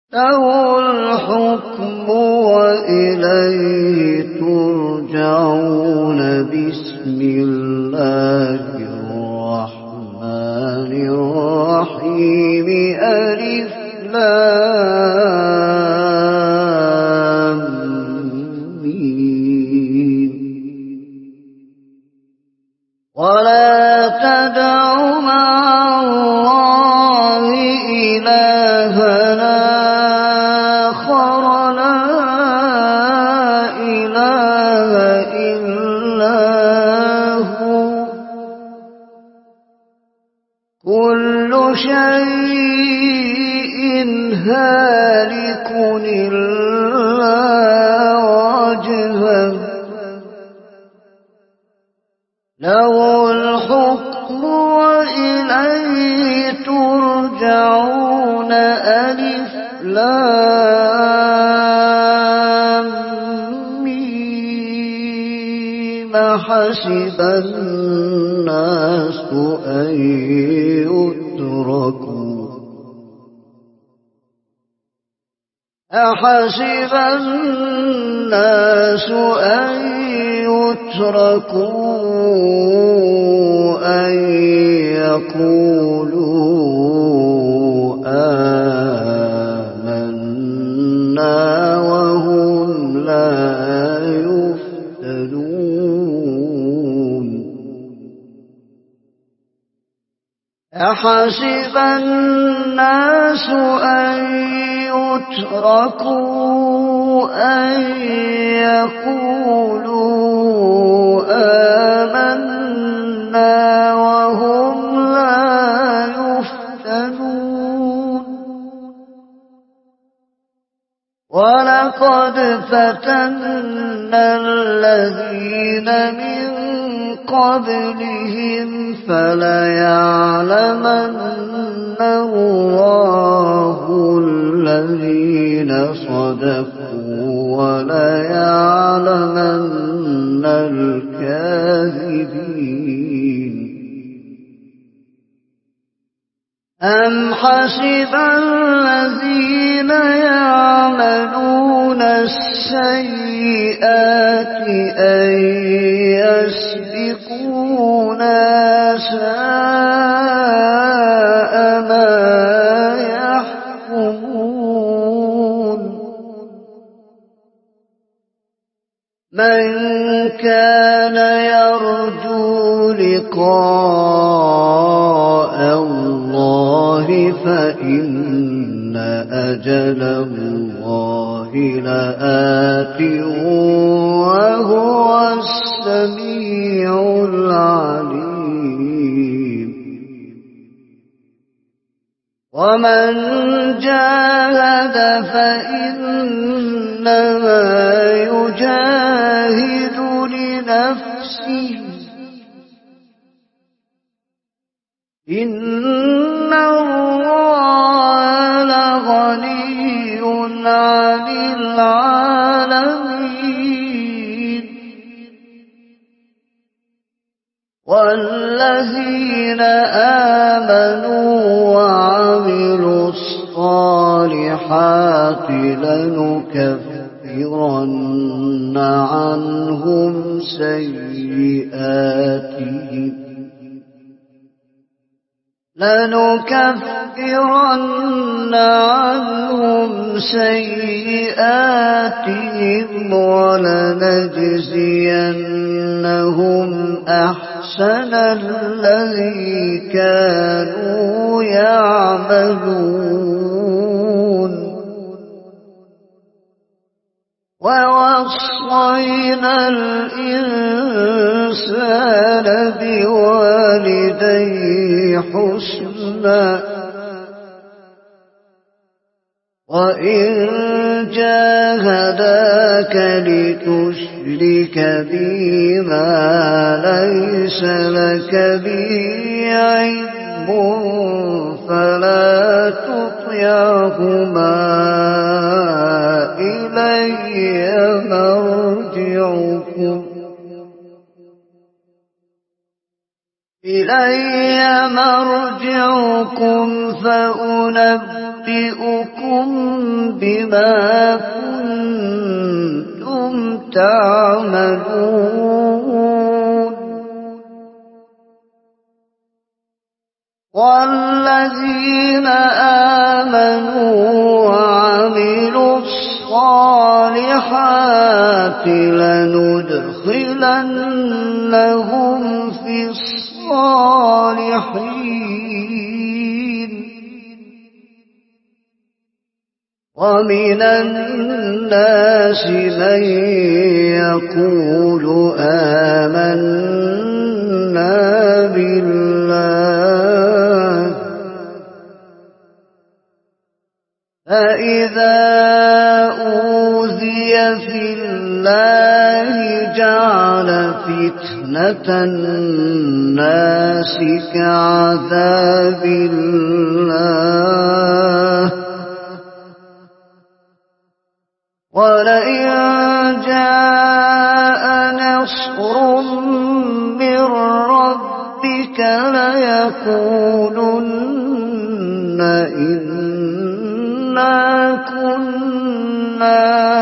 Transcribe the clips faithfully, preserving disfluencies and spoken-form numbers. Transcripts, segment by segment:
له الحكم وإليه ترجعون. بسم الله الرحمن الرحيم. ألف لام ميم. ولا تدع مع الله إلها آخر لا إله إلا هو. كل شيء هالك إلا وجهه له الحكم وإليه ترجعون. ألف لام ميم. حسب الناس أن يتركوا أحسب الناس أن يتركوا أن يقولوا آمنا وهم لا يفتنون. أحسب الناس أن يتركوا أن يقولوا آمنا وهم لا يفتنون. ولقد فتنا الذين من قبلهم فليعلمن الله الذين صدقوا وليعلمن الكاذبين. أم حسب الذين يعملون السيئات أن يسبقونا ساء ما يحكمون. من كان يرجو لقاء الله فإن أجل الله لآت وهو السميع العليم. ومن جاهد فإنما يجاهد لنفسه إن الله لغني عن العالمين. والذين آمنوا وعملوا الصالحات لنكفرن عنهم سيئاتهم لنكفرن عنهم سيئاتهم ولنجزينهم أحسن الذي كانوا يعملون. ووصينا الإنسان بوالديه حسنا وإن جاهداك لتشرك بي ما ليس لك به علم فلا تطعهما إلي مرجعكم إلي مرجعكم فأنبئكم بما كنتم تعملون والذين آمنوا وعملوا الصالحات لندخلنهم في الصالحين ومن الناس من يقول آمنا بالله فإذا أوذي في الله جعل فتنة الناس كعذاب الله ولئن جاء نصر من ربك ليقولن إنا كنا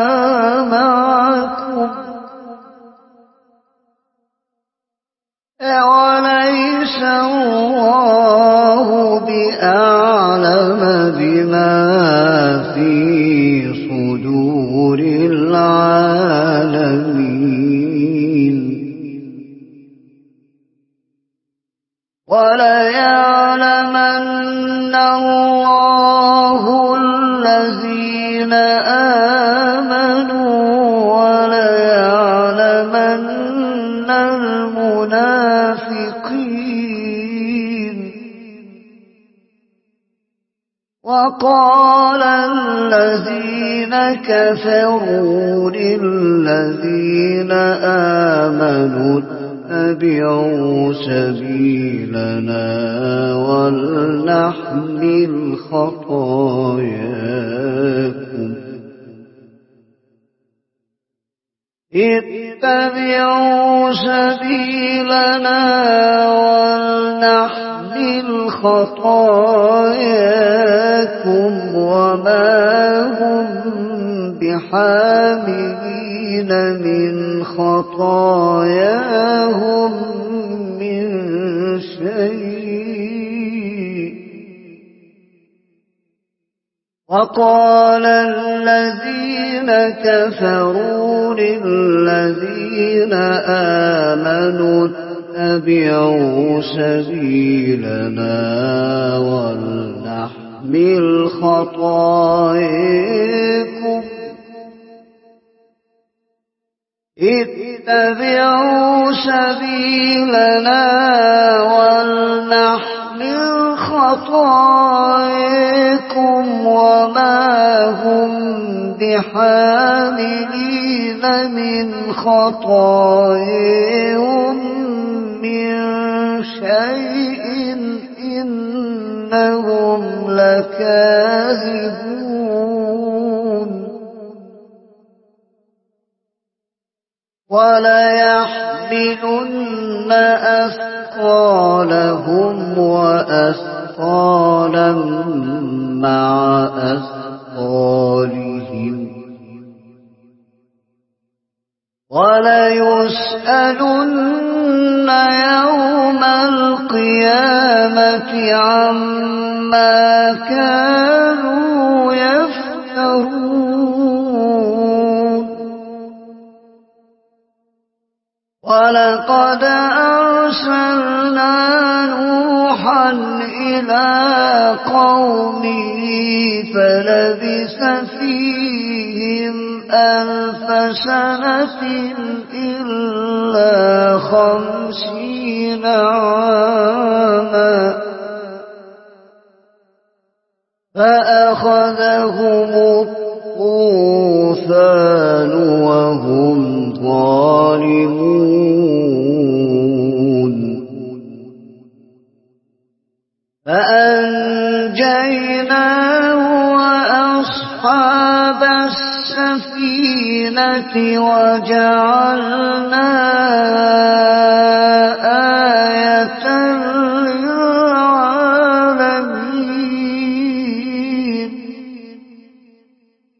معكم أوليس الله بأعلم بما في صدور العالمين وليعلمن الله الذين آمنوا وليعلمن المنافقين وقال الذين كفروا للذين آمنوا اتبعوا سبيلنا ولنحمل خطاياكم اتبعوا سبيلنا ولنحمل خطاياكم وما هم بحاملين من خطاياهم من شيء وقال الذين كفروا للذين آمنوا اتبعوا سبيلنا ولنحمل خطاياكم اتبعوا سبيلنا ولنحمل خطاياكم وما هم بحاملين من خطاياهم من شيء إنهم لكاذبون وليحملن أثقالهم وأثقالا مع أثقالهم وليسألن يوم القيامة عما كانوا يفترون ولقد أرسلنا نوحا إلى قومه فلبث فيهم ألف سنة إلا خمسين عاما فأخذهم الطوفان وهم ظالمون فأنجيناه وأصحاب السفينة وجعلنا آية للعالمين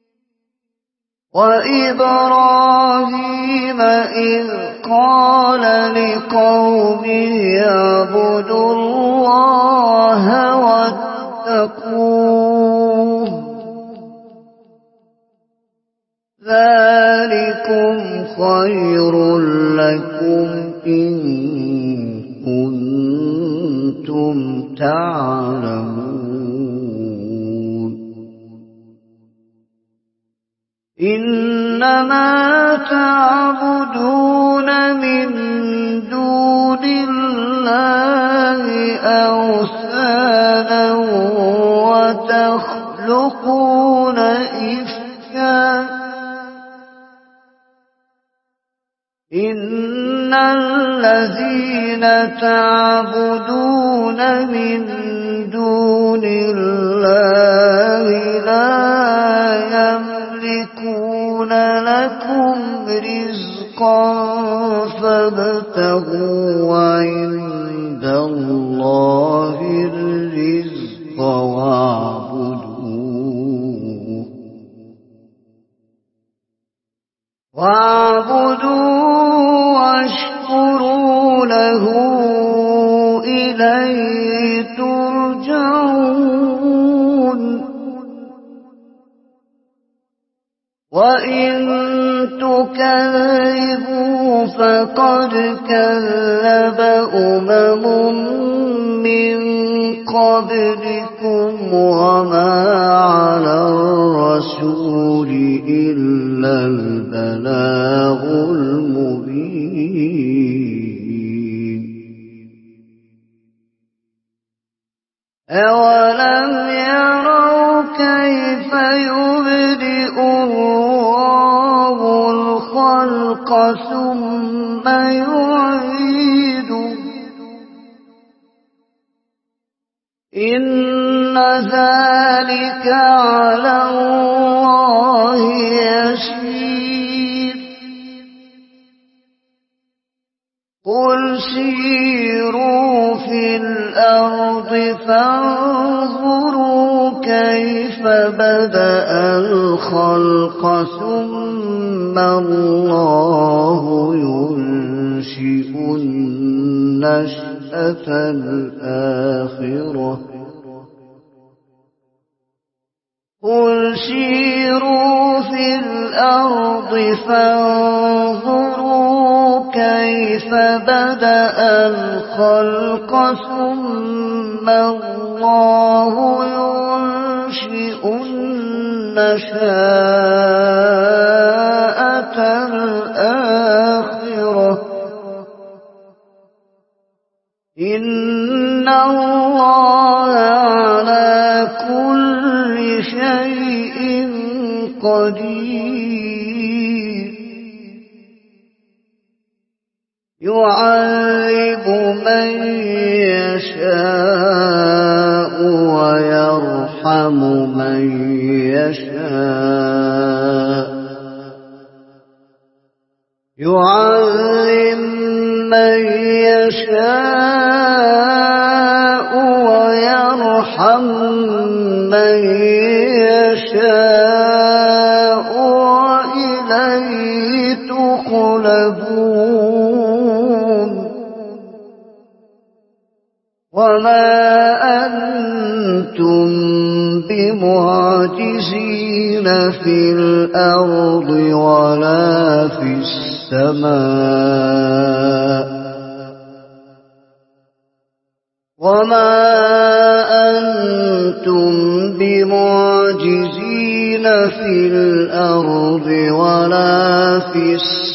وإبراهيم إذ قال لقومه اعبدوا الله واتقوه ذلكم خير لكم إن كنتم تعلمون إنما تعبدون من دون الله أوثانا وتخلقون إفكا إن الذين تعبدون من دون الله لا يملكون لكم رزقا فابتغوا عند الله الرزق واعبدوه واعبدوه واشكروا له إليه ترجعون وإن تكذبوا فقد كذب أمم من قبلكم وما على الرسول إلا البلاغ المبين أولم يروا كيف يبدئ الله الخلق ثم يعيده إن ذلك على الله يسير قل سيروا في الأرض فانظروا كيف بدأ الخلق ثم الله ينشئ النشأة الآخرة قل سيروا في الأرض فانظروا كيف بدأ الخلق ثم الله ينشئ النشأة الآخرة إن الله على كل شيء قدير يعذب من يشاء ويرحم من يشاء يعذب من يشاء ويرحم من يشاء وإليه تقلبون وما أنتم بمعجزين في الأرض ولا في السماء وما أنتم بمعجزين في الأرض ولا في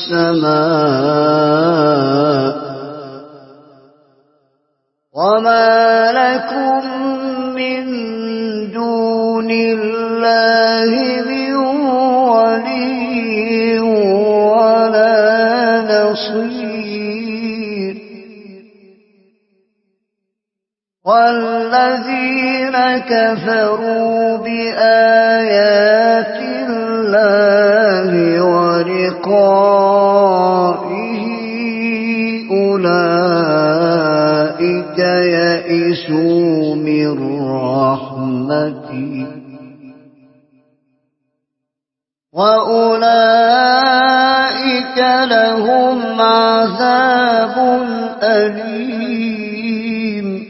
السماء وما لكم من دون الله من ولي ولا نصير والذين كفروا بآيات الله ولقائه أولئك يئسوا من رحمتي وأولئك لهم عذاب أليم.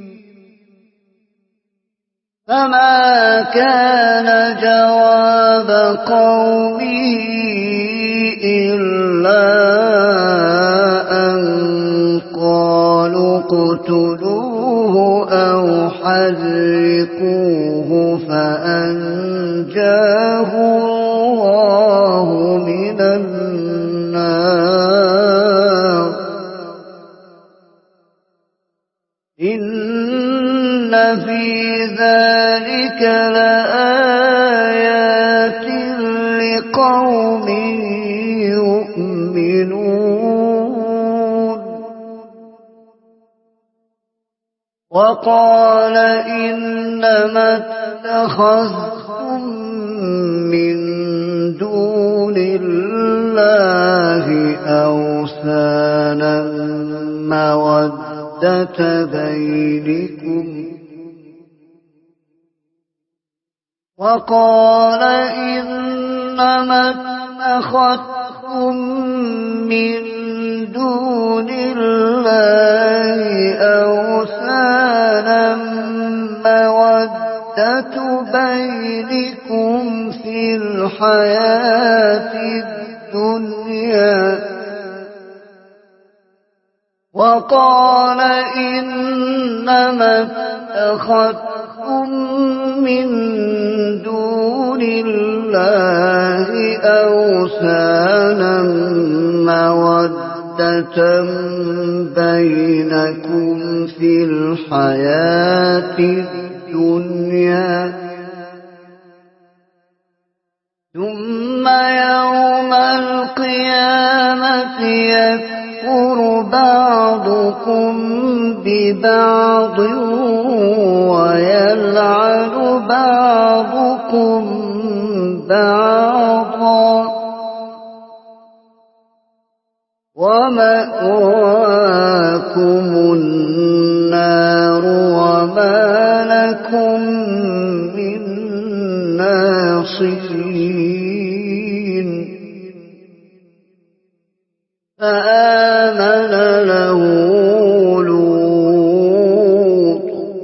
فما كان جواب قومه إلا أن قالوا اقتلوه أو حرقوه فأنجاه الله من النار. إن في ذلك لآيات لقوم يؤمنون. وقال إنما اتخذتم من دون الله أوثانا مودة بينكم وقال إنما اتخذتم من دون الله أوثانا مودة بينكم في الحياة الدنيا وقال إنما اتخذتم من دون الله أوثانا مودة بينكم في الحياة الدنيا ثم يوم القيامة يكفر بعضكم ببعض ويلعن بعضكم بعضا ومأواكم النار وما لكم من ناصرين. فآمن له لوط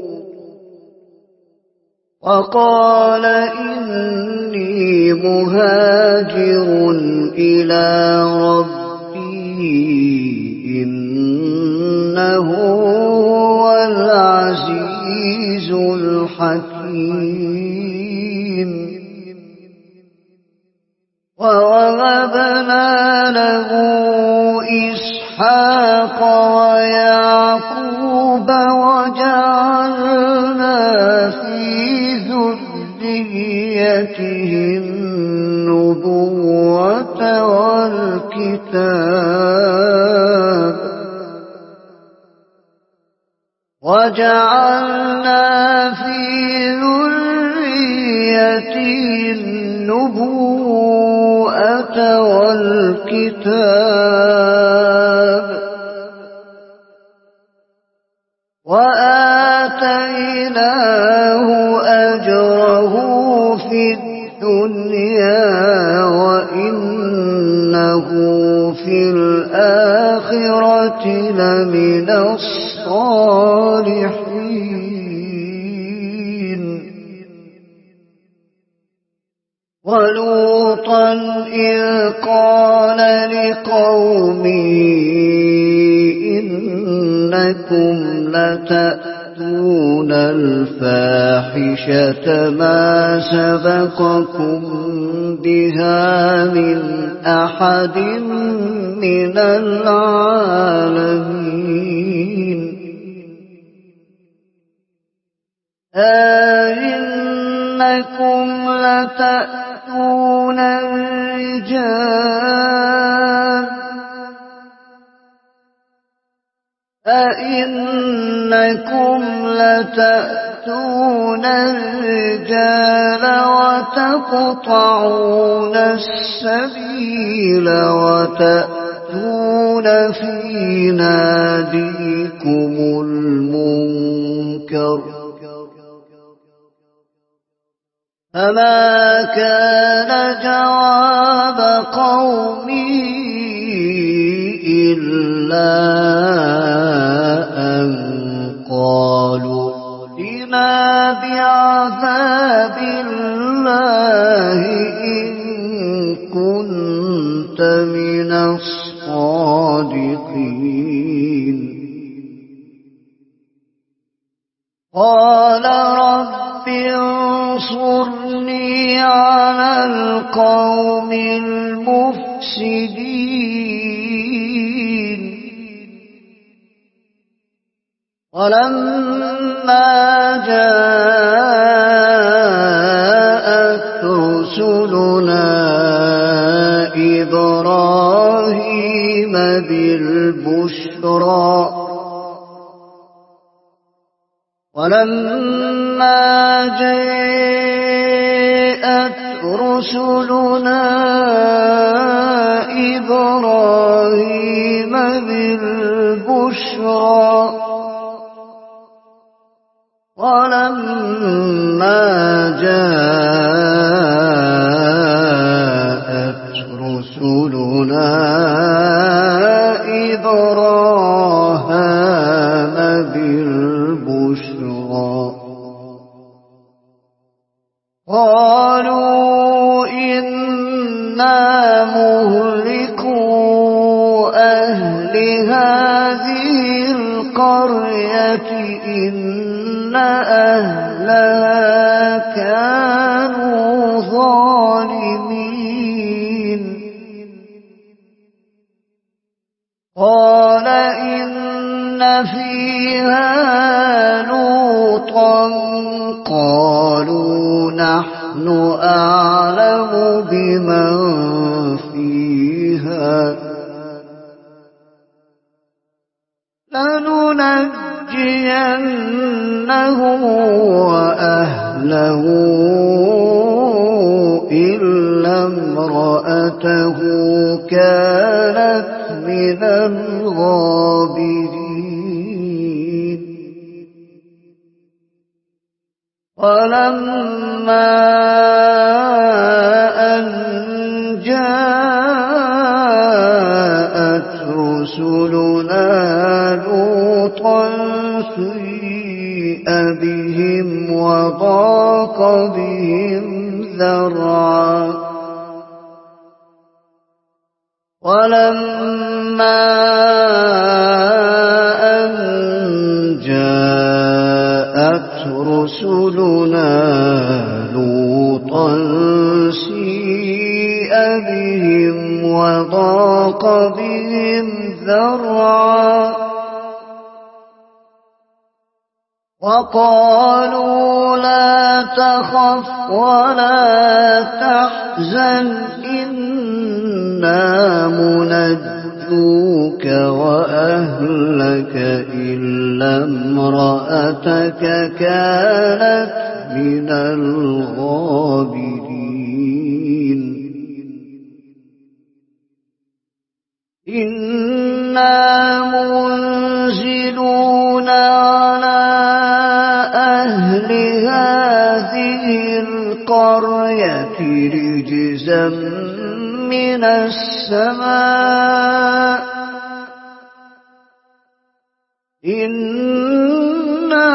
وقال إني مهاجر إلى ربي إنه هو العزيز الحكيم. ووهبنا له إسحاق ويعقوب وجعلنا في ذريته النبوة والكتاب وجعلنا في ذريته النبوة والكتاب وآتيناه أجره في الدنيا وإنه في الآخرة لمن الصالحين. ولوطا إذ قال لقومه إنكم لتأتون الفاحشة ما سبقكم بها من أحد من العالمين. أئنكم لتأتون الرجال أئنكم لتأتون الرجال وتقطعون السبيل وتأتون في ناديكم المنكر فما كان جواب قومه إلا أن قالوا ائتنا بعذاب الله إن كنت من الصادقين قال رب انصرني على القوم المفسدين ولما جاءت رسلنا إبراهيم بالبشرى ولما جاءت رسلنا إبراهيم بالبشرى ولما جاءت رسلنا إبراهيم بالبشرى قالوا إنا مهلكو أهل هذه القرية إن أهلها كانوا ظالمين قال إن فيها لوطا قالوا نحن أعلم بمن فيها لننجينه وأهله إلا امرأته كانت من الغابرين ولما أن جاءت رسلنا لوطا سيء بهم وضاق بهم ذرعا ولما أن جاءت رسلنا لوطا سيء بهم وضاق بهم ذرعا وقالوا لا تخف ولا تحزن إنا منجوك وأهلك إلا امرأتك كانت من الغابرين إنا منزلون على أهل هذه القرية رجزا من السماء إنا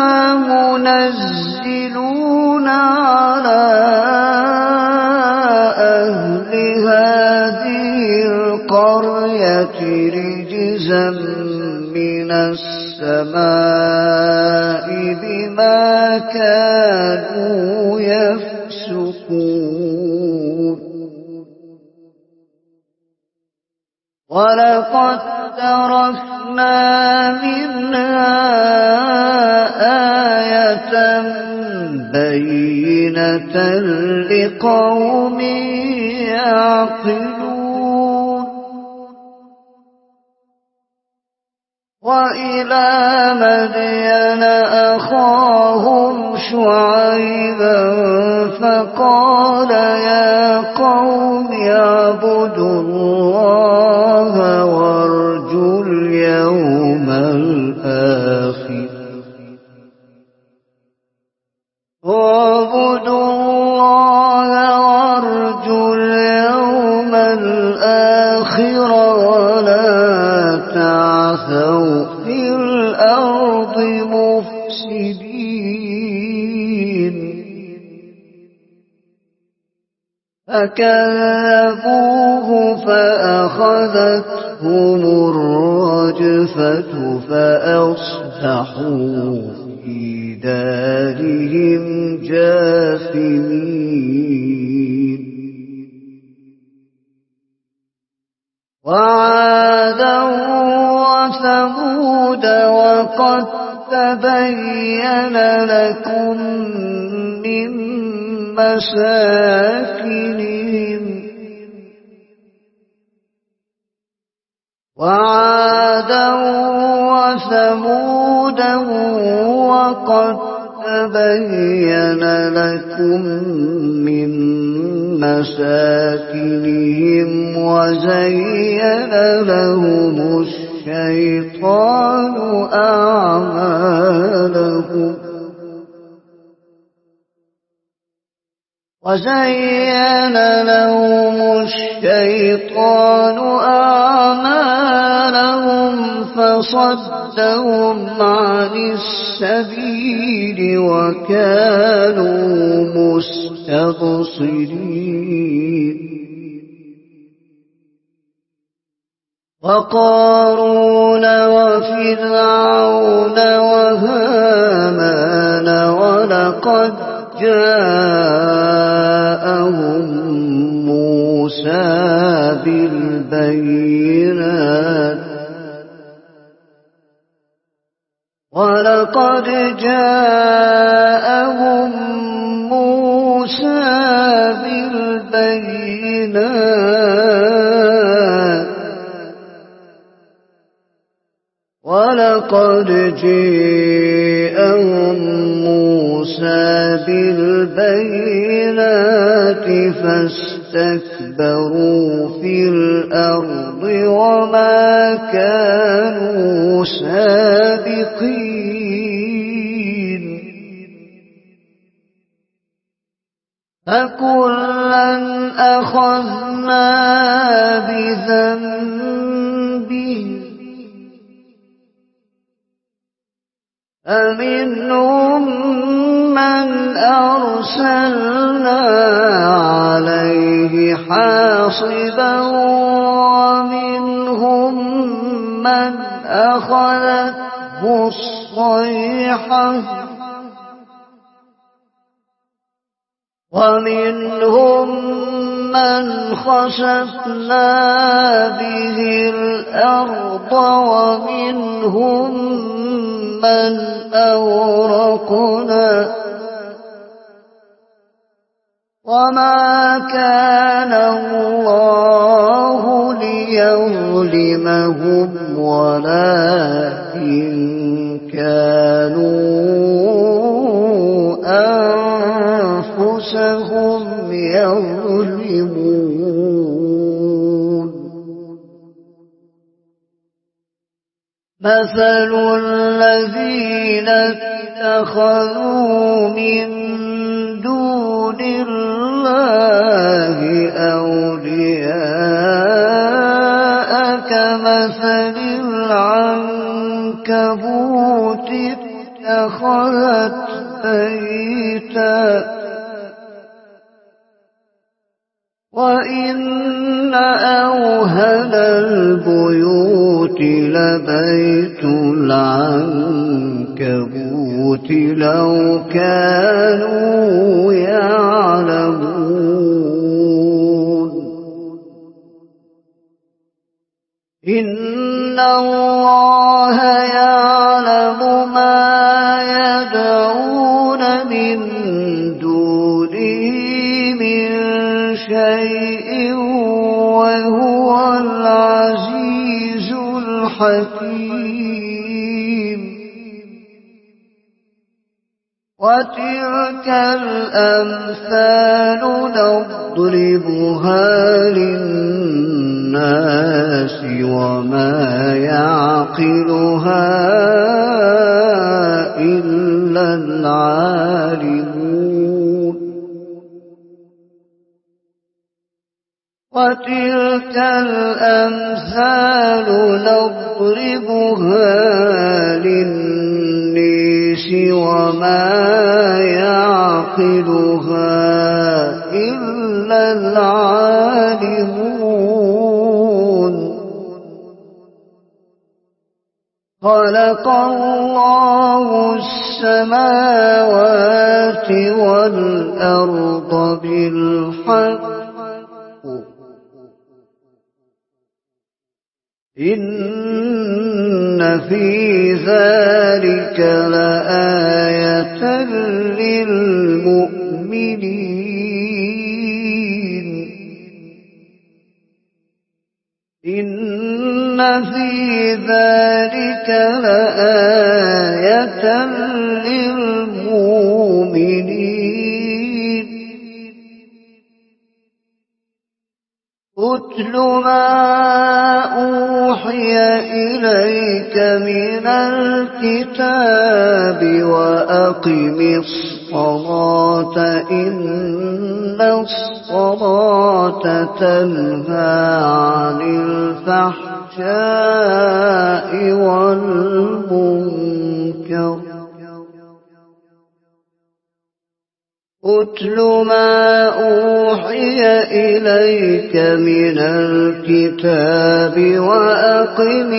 منزلون على أهل هذه القرية رجزا من السماء بما كانوا يفسقون ولقد تركنا منها آية بينة لقوم يعقلون وإلى مدين أخاهم شعيبا فقال يا قوم اعبدوا الله وارجوا اليوم الآخر واعبدوا الله الآخرة ولا تعثوا في الأرض مفسدين فكذبوه فأخذتهم الرجفة فأصبحوا في دارهم جاثمين وعادا وثمود وقد تبين لكم من مساكنهم وعادا وثمود وقد تبين لكم من مساكنهم وزين لهم الشيطان أعمالهم وزين لهم الشيطان أعمالهم فصدهم عن السبيل وكانوا مستبصرين وقارون وفرعون وهامان ولقد جاءهم موسى بالبينات ولقد جاءهم موسى بالبينات ولقد جاءهم موسى بالبينات فاستكبروا في الأرض وما كانوا سابقين فكلا أخذنا بذنبه فمنهم من أرسلنا عليه حاصبا ومنهم من أخذته الصيحة ومنهم من خسفنا به الأرض ومنهم من أغرقنا وما كان الله ليظلمهم ولكن كانوا أنفسهم يظلمون مثل الذين اتخذوا من دون الله أولياء كمثل العنكبوت اتخذت بيتا وإن أوهن البيوت لبيت العنكبوت لو كانوا يعلمون إن الله يعلم ما يدعون من دونه من شيء وهو العزيز الحكيم وتلك الأمثال نضربها للناس وما يعقلها إلا العالمون وتلك الأمثال نضربها للناس وما يعقلها إلا العالمون. خلق الله السماوات والأرض بالحق إن في ذلك لآية للمؤمنين. إن في ذلك لآية للمؤمنين. اتل ما أوحي إليك من الكتاب وأقم الصلاة إن الصلاة تنهى عن الفحشاء والمنكر. اتل ما أوحي إليك من الكتاب وأقم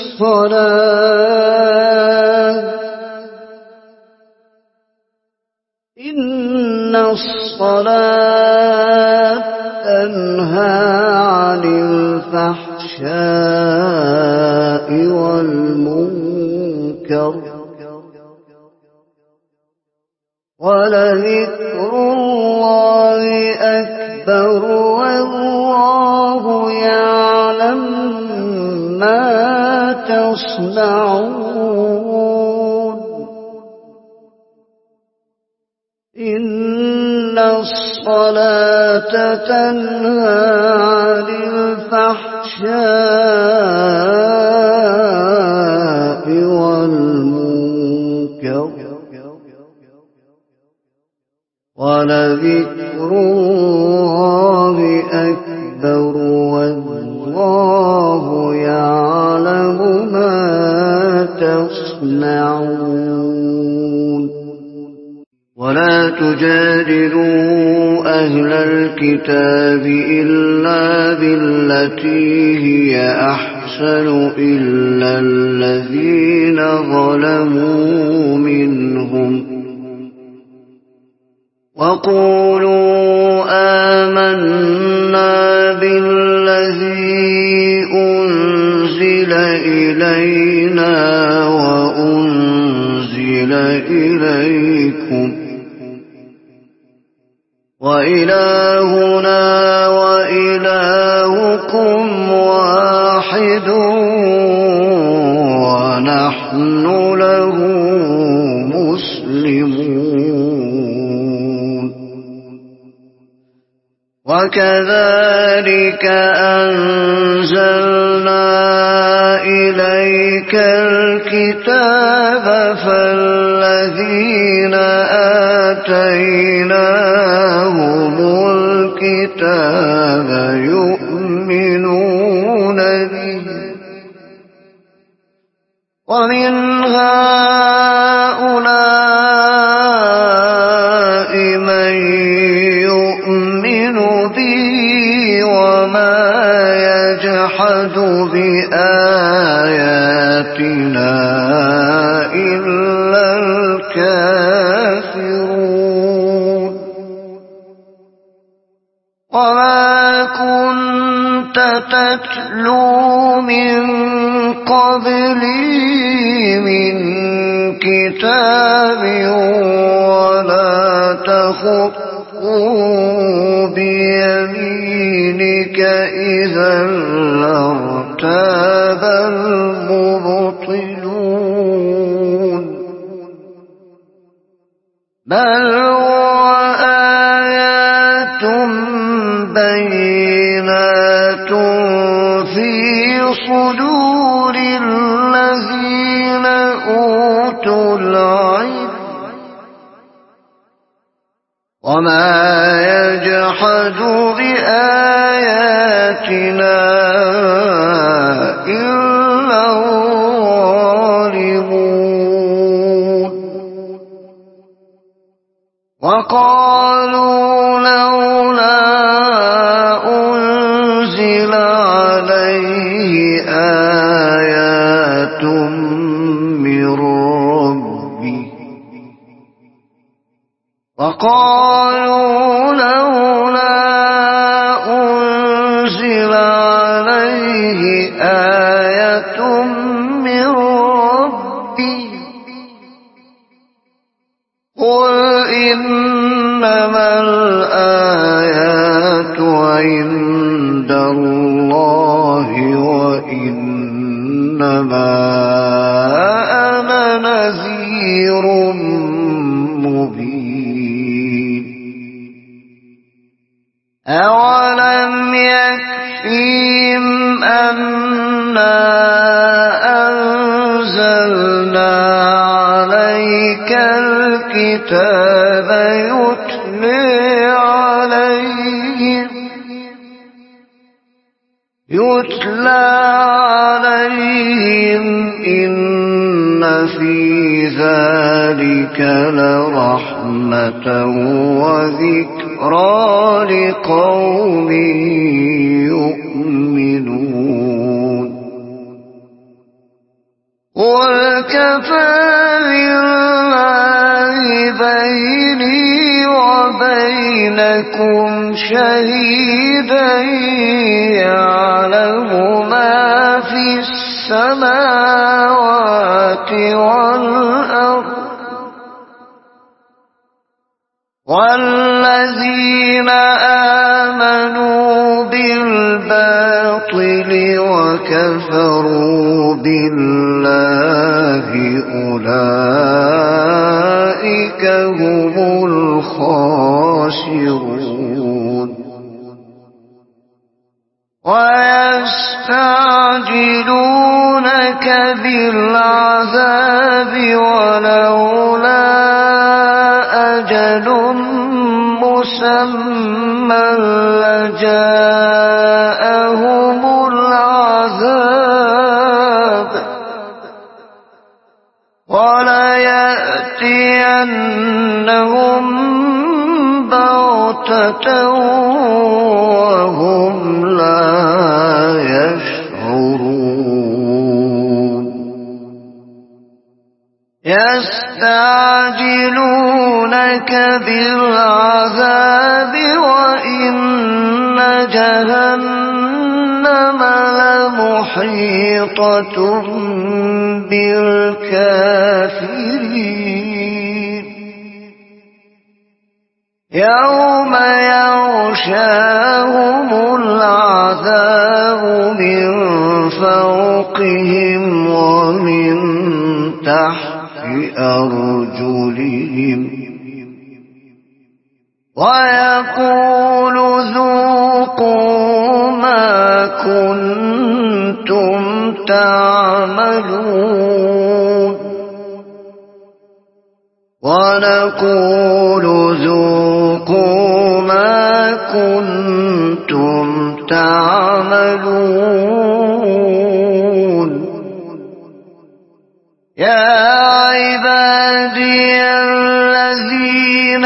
الصلاة إن الصلاة تنهى عن الفحشاء والمنكر ولذكر الله أكبر والله يعلم ما تصنعون. إن الصلاة تنهى عن الفحشاء والمنكر ولذكر الله أكبر والله يعلم ما تصنعون. ولا تجادلوا أهل الكتاب إلا بالتي هي أحسن إلا الذين ظلموا منهم وقولوا آمنا بالذي أنزل إلينا وأنزل إليكم وإلهنا وإلهكم واحد ونحن له مسلمون. وكذلك أنزلنا إليك الكتاب فالذين آتيناهم الكتاب يؤمنون به ومن هؤلاء من يؤمن به وما يجحد بآياتنا إلا الكافرون. وما كنت تتلو من قبلي من كتاب ولا تخطه بيمينك إذا لارتاب المبطلون. بل هو آيات بينات في صدور الذين أوتوا العلم وما يجحد بآياتنا إلا الظالمون وقالوا لولا أنزل عليه آيات من ربه وقالوا لولا أنزل عليه آية من ربه قل إنما الآيات عند الله وإنما أنا نذير مبين أولم يكفهم أنا أنزلنا عليك الكتاب يتلى عليهم يتلى عليهم إن في ذلك لرحمة وذكرى لقوم يؤمنون قل كفى بالله بيني وبينكم شهيدا يعلم ما في السماوات والأرض والذين آمنوا بالباطل وكفروا بالله أولئك هم الخاسرون ويستعجلونك بالعذاب ولولا أجل مسمى لجاءهم العذاب وليأتينهم بغتة وهم لا يشعرون يستعجلونك بالعذاب وإن جهنم لمحيطة بالكافرين يوم يغشاهم العذاب من فوقهم ومن تحت أرجلهم ويقول ذوقوا ما كنتم تعملون ونقول ذوقوا ما كنتم تعملون يا عبادي الذين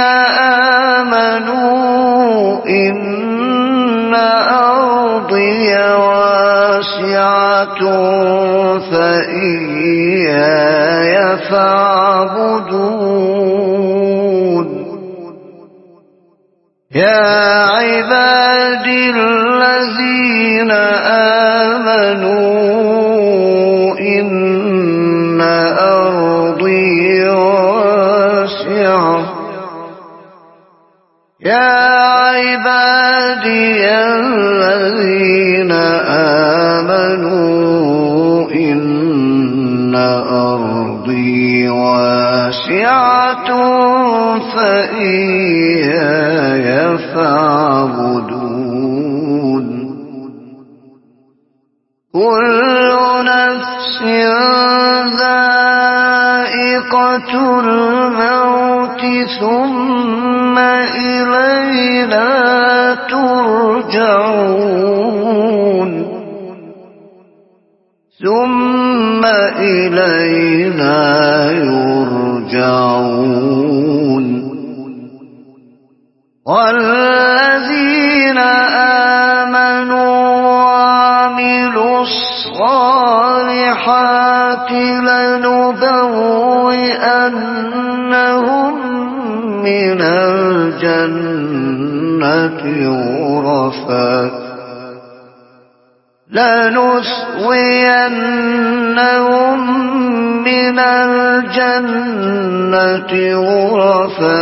آمنوا إن أرضي واسعة فإياي فاعبدون يا عبادي الذين آمنوا إن أرضي واسعة يا عبادي الذين آمنوا إن أرضي واسعة فإياي فاعبدون كل نفس ذائقة الموت ثم إلينا ترجعون ثم إلينا يرجعون والذين آمنوا وعملوا الصالحات لنبوئنهم من الجنة غرفا لنثوينهم من الجنة غرفا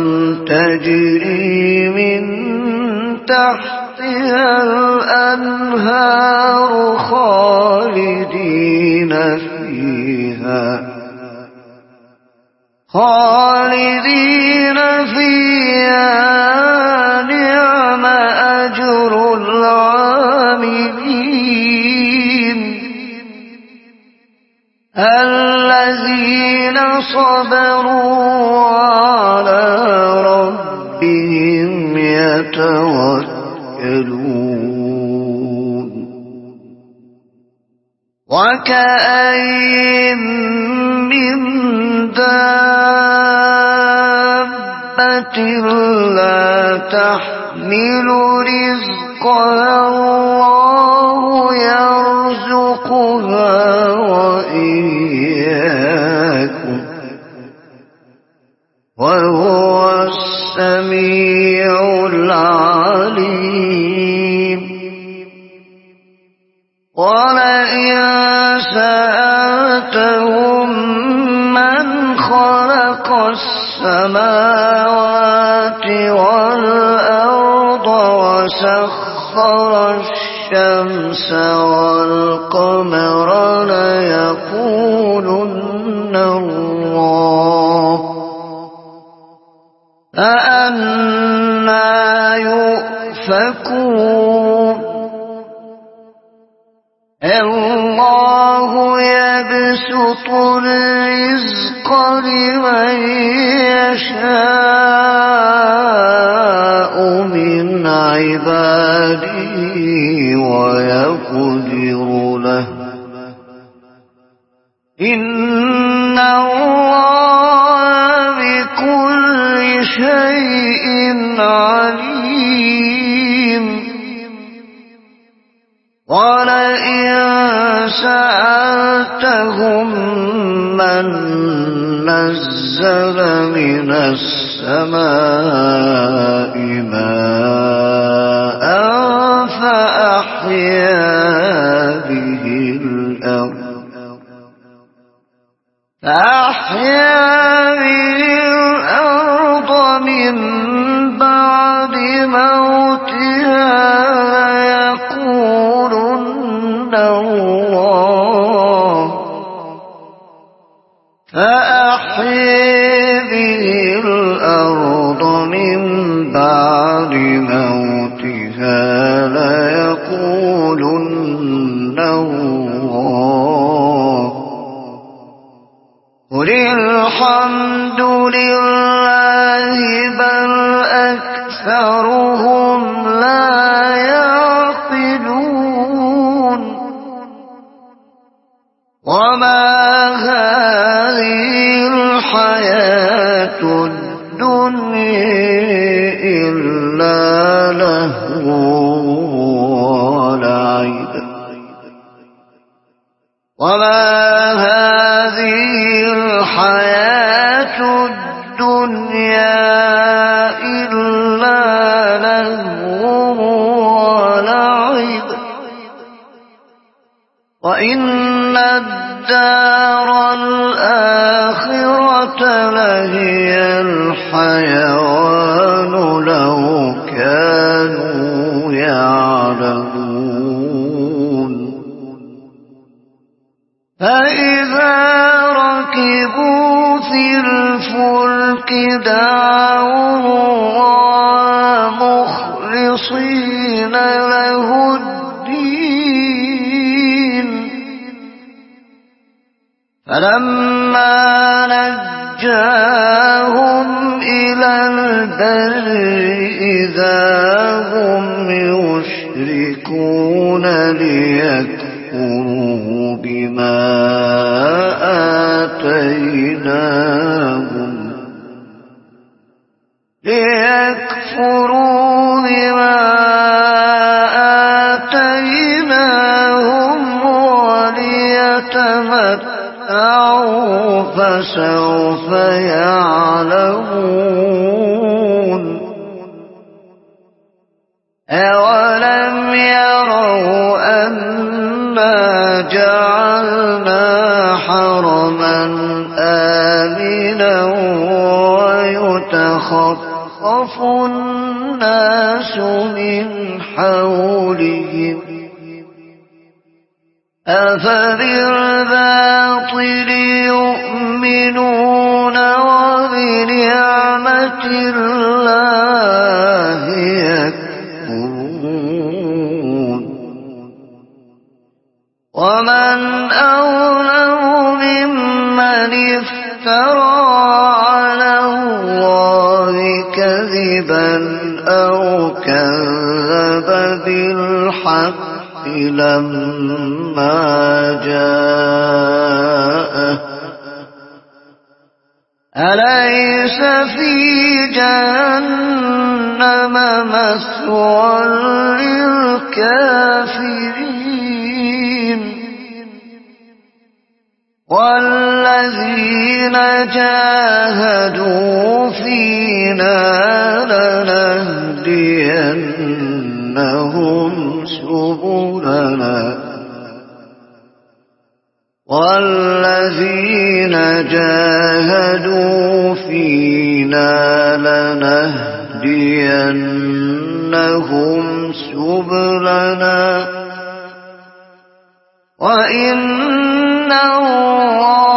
تجري من تحتها الأنهار خالدين فيها خالدين فيها نعم أجر العاملين الذين صبروا على ربهم يتوكلون وكأين من دابة لا تحمل رزقها الله يرزقها وإياكم وهو السميع العليم ولئن سألتهم من خلق السماوات والأرض وسخر الشمس والقمر ليقولن الله فأنى يؤفكون الله يبسط الرزق لمن يشاء من عباده ويقدر له إن الله بكل شيء عليم ولئن سألتهم من نزل من السماء ماء فأحيا به الأرض فأحيا به الأرض من بعد موتها ليقولن الله فأحيا به الأرض من بعد موتها ليقولن الله قل الحمد لله بل أكثرهم لا يعقلون وما هذه الحياة الدنيا إلا لهو ولعب وما هذه الحياة الدنيا إلا لهو ولعب وإن الدار الآخرة لهي الحيوان لو كانوا يعلمون فإذا ركبوا في الفلك دعوا الله مخلصين له الدين فلما نجاهم إلى البر إذا هم يشركون ليكفروا ليكفروا بما آتيناهم ليكفروا بما آتيناهم وليتمتعوا فسوف يعلمون أولم يروا أنا جعلنا حرما آمنا ويتخطف الناس من حولهم أفبالباطل يؤمنون وبنعمة الله يكفرون ومن أظلم ممن افترى على الله كذبا أو كذب بالحق لما جاءه أليس في جهنم مثوى للكافرين والذين جاهدوا فينا لنهدينهم سبلنا والذين جاهدوا فينا لنهدينهم سبلنا وإن الله